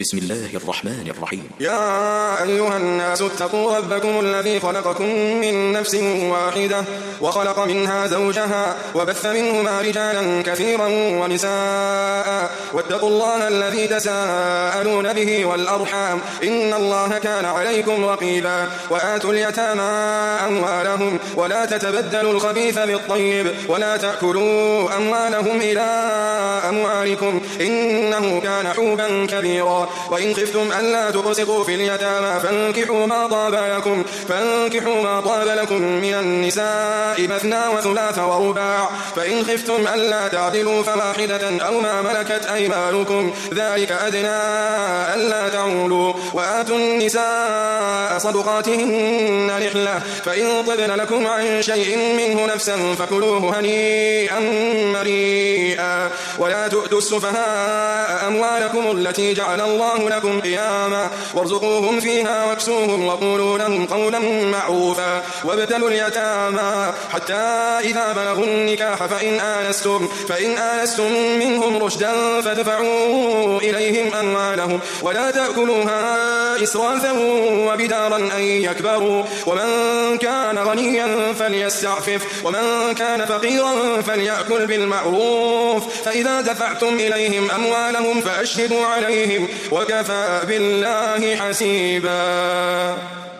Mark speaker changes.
Speaker 1: بسم الله الرحمن الرحيم.
Speaker 2: يا أيها الناس اتقوا ربكم الذي خلقكم من نفس واحدة وخلق منها زوجها وبث منهما رجالا كثيرا ونساء واتقوا الله الذي تساءلون به والأرحام إن الله كان عليكم رقيبا وآتوا اليتامى أموالهم ولا تتبدلوا الخبيث بالطيب ولا تأكلوا أموالهم إلى أموالكم إنه كان حوبا كبيرا وإن خفتم ألا تقسطوا في اليتامى فانكحوا ما طاب لكم من النساء مثنى وثلاث ورباع فإن خفتم ألا تعدلوا فواحدة أو ما ملكت أيمانكم ذلك أدنى ألا تعولوا وآتوا النساء صدقاتهن نحلة فإن طبن لكم عن شيء منه نفسا فكلوه هنيئا مريئا ولا تؤتوا السفهاء أموالكم التي جعل الله لكم قياما وارزقوهم فيها واكسوهم وقولوا لهم قولا معروفا وابتلوا اليتامى حتى إذا بلغوا النكاح فإن آنستم منهم رشدا فادفعوا إليهم أموالهم ولا تأكلوها إسرافا وبدارا أن يكبروا ومن كان غنيا فليستعفف ومن كان فقيرا فليأكل بالمعروف فإذا دفعتم إليهم أموالهم فأشهدوا عليهم وكفى بالله حسيبا.